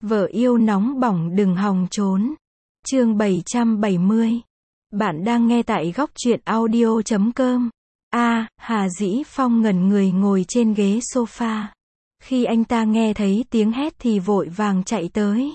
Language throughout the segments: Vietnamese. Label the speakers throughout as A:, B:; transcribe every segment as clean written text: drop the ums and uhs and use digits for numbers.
A: Vợ yêu nóng bỏng đừng hòng trốn. Chương 770. Bạn đang nghe tại góc truyện audio.com. Hà Dĩ Phong ngẩn người ngồi trên ghế sofa. Khi anh ta nghe thấy tiếng hét thì vội vàng chạy tới.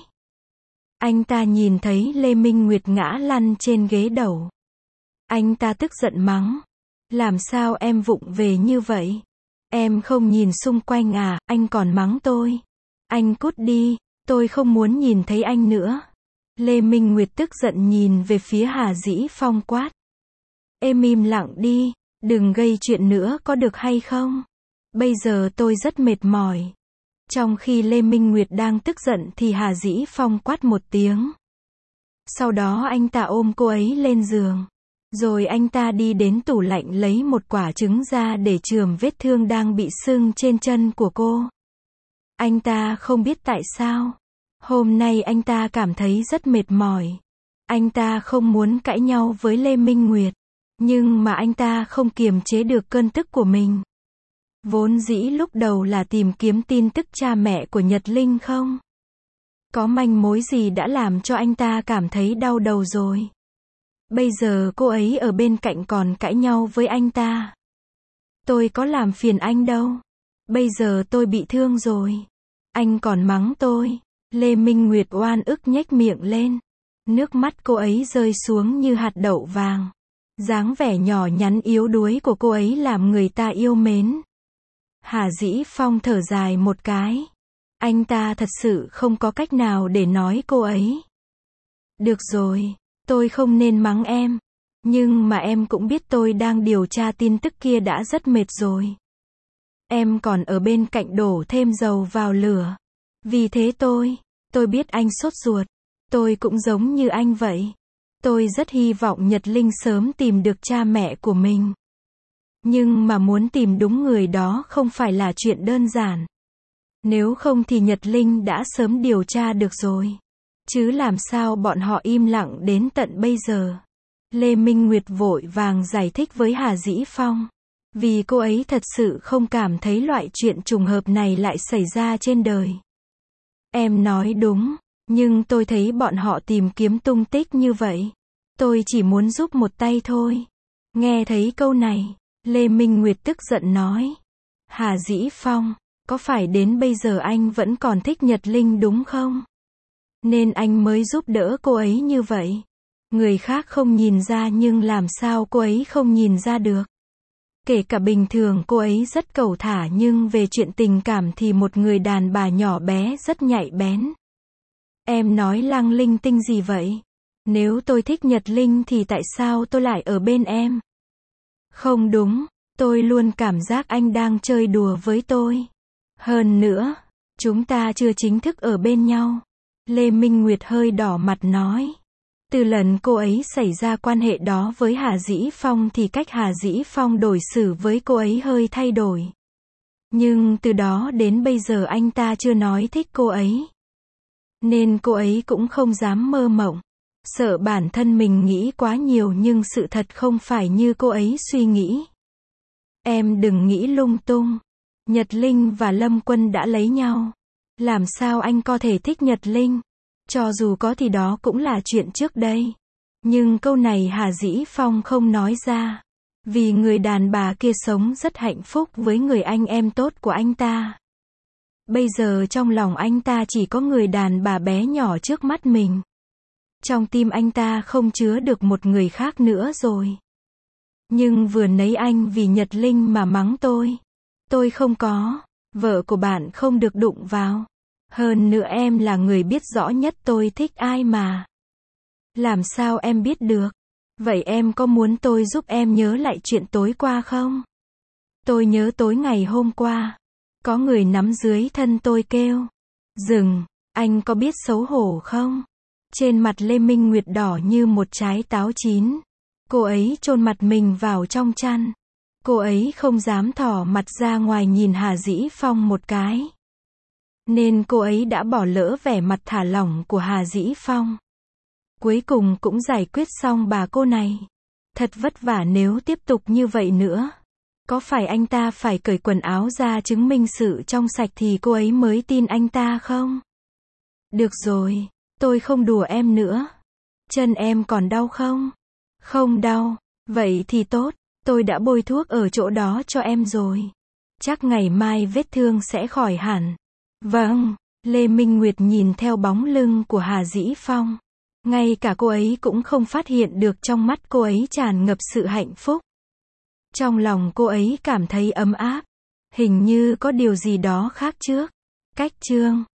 A: Anh ta nhìn thấy Lê Minh Nguyệt ngã lăn trên ghế đầu. Anh ta tức giận mắng. Làm sao em vụng về như vậy? Em không nhìn xung quanh à, anh còn mắng tôi. Anh cút đi, tôi không muốn nhìn thấy anh nữa. Lê Minh Nguyệt tức giận nhìn về phía Hà Dĩ Phong quát. Em im lặng đi, đừng gây chuyện nữa có được hay không? Bây giờ tôi rất mệt mỏi. Trong khi Lê Minh Nguyệt đang tức giận thì Hà Dĩ Phong quát một tiếng. Sau đó anh ta ôm cô ấy lên giường. Rồi anh ta đi đến tủ lạnh lấy một quả trứng ra để chườm vết thương đang bị sưng trên chân của cô. Anh ta không biết tại sao. Hôm nay anh ta cảm thấy rất mệt mỏi. Anh ta không muốn cãi nhau với Lê Minh Nguyệt. Nhưng mà anh ta không kiềm chế được cơn tức của mình. Vốn dĩ lúc đầu là tìm kiếm tin tức cha mẹ của Nhật Linh không? Có manh mối gì đã làm cho anh ta cảm thấy đau đầu rồi? Bây giờ cô ấy ở bên cạnh còn cãi nhau với anh ta. Tôi có làm phiền anh đâu. Bây giờ tôi bị thương rồi. Anh còn mắng tôi. Lê Minh Nguyệt oan ức nhếch miệng lên. Nước mắt cô ấy rơi xuống như hạt đậu vàng. Dáng vẻ nhỏ nhắn yếu đuối của cô ấy làm người ta yêu mến. Hà Dĩ Phong thở dài một cái. Anh ta thật sự không có cách nào để nói cô ấy. Được rồi, tôi không nên mắng em. Nhưng mà em cũng biết tôi đang điều tra tin tức kia đã rất mệt rồi. Em còn ở bên cạnh đổ thêm dầu vào lửa. Vì thế tôi biết anh sốt ruột. Tôi cũng giống như anh vậy. Tôi rất hy vọng Nhật Linh sớm tìm được cha mẹ của mình. Nhưng mà muốn tìm đúng người đó không phải là chuyện đơn giản. Nếu không thì Nhật Linh đã sớm điều tra được rồi. Chứ làm sao bọn họ im lặng đến tận bây giờ. Lê Minh Nguyệt vội vàng giải thích với Hà Dĩ Phong. Vì cô ấy thật sự không cảm thấy loại chuyện trùng hợp này lại xảy ra trên đời. Em nói đúng, nhưng tôi thấy bọn họ tìm kiếm tung tích như vậy. Tôi chỉ muốn giúp một tay thôi. Nghe thấy câu này, Lê Minh Nguyệt tức giận nói. Hà Dĩ Phong, có phải đến bây giờ anh vẫn còn thích Nhật Linh đúng không? Nên anh mới giúp đỡ cô ấy như vậy. Người khác không nhìn ra nhưng làm sao cô ấy không nhìn ra được. Kể cả bình thường cô ấy rất cẩu thả nhưng về chuyện tình cảm thì một người đàn bà nhỏ bé rất nhạy bén. Em nói lăng linh tinh gì vậy? Nếu tôi thích Nhật Linh thì tại sao tôi lại ở bên em? Không đúng, tôi luôn cảm giác anh đang chơi đùa với tôi. Hơn nữa, chúng ta chưa chính thức ở bên nhau. Lê Minh Nguyệt hơi đỏ mặt nói. Từ lần cô ấy xảy ra quan hệ đó với Hà Dĩ Phong thì cách Hà Dĩ Phong đối xử với cô ấy hơi thay đổi. Nhưng từ đó đến bây giờ anh ta chưa nói thích cô ấy. Nên cô ấy cũng không dám mơ mộng. Sợ bản thân mình nghĩ quá nhiều nhưng sự thật không phải như cô ấy suy nghĩ. Em đừng nghĩ lung tung. Nhật Linh và Lâm Quân đã lấy nhau. Làm sao anh có thể thích Nhật Linh? Cho dù có thì đó cũng là chuyện trước đây. Nhưng câu này Hà Dĩ Phong không nói ra. Vì người đàn bà kia sống rất hạnh phúc với người anh em tốt của anh ta. Bây giờ trong lòng anh ta chỉ có người đàn bà bé nhỏ trước mắt mình. Trong tim anh ta không chứa được một người khác nữa rồi. Nhưng vừa nãy anh vì Nhật Linh mà mắng tôi. Tôi không có. Vợ của bạn không được đụng vào. Hơn nữa em là người biết rõ nhất tôi thích ai mà. Làm sao em biết được? Vậy em có muốn tôi giúp em nhớ lại chuyện tối qua không? Tôi nhớ tối ngày hôm qua. Có người nắm dưới thân tôi kêu. Dừng, anh có biết xấu hổ không? Trên mặt Lê Minh Nguyệt đỏ như một trái táo chín. Cô ấy chôn mặt mình vào trong chăn. Cô ấy không dám thỏ mặt ra ngoài nhìn Hà Dĩ Phong một cái. Nên cô ấy đã bỏ lỡ vẻ mặt thả lỏng của Hà Dĩ Phong. Cuối cùng cũng giải quyết xong bà cô này. Thật vất vả nếu tiếp tục như vậy nữa. Có phải anh ta phải cởi quần áo ra chứng minh sự trong sạch thì cô ấy mới tin anh ta không? Được rồi, tôi không đùa em nữa. Chân em còn đau không? Không đau. Vậy thì tốt, tôi đã bôi thuốc ở chỗ đó cho em rồi. Chắc ngày mai vết thương sẽ khỏi hẳn. Vâng, Lê Minh Nguyệt nhìn theo bóng lưng của Hà Dĩ Phong. Ngay cả cô ấy cũng không phát hiện được trong mắt cô ấy tràn ngập sự hạnh phúc. Trong lòng cô ấy cảm thấy ấm áp. Hình như có điều gì đó khác trước. Cách chương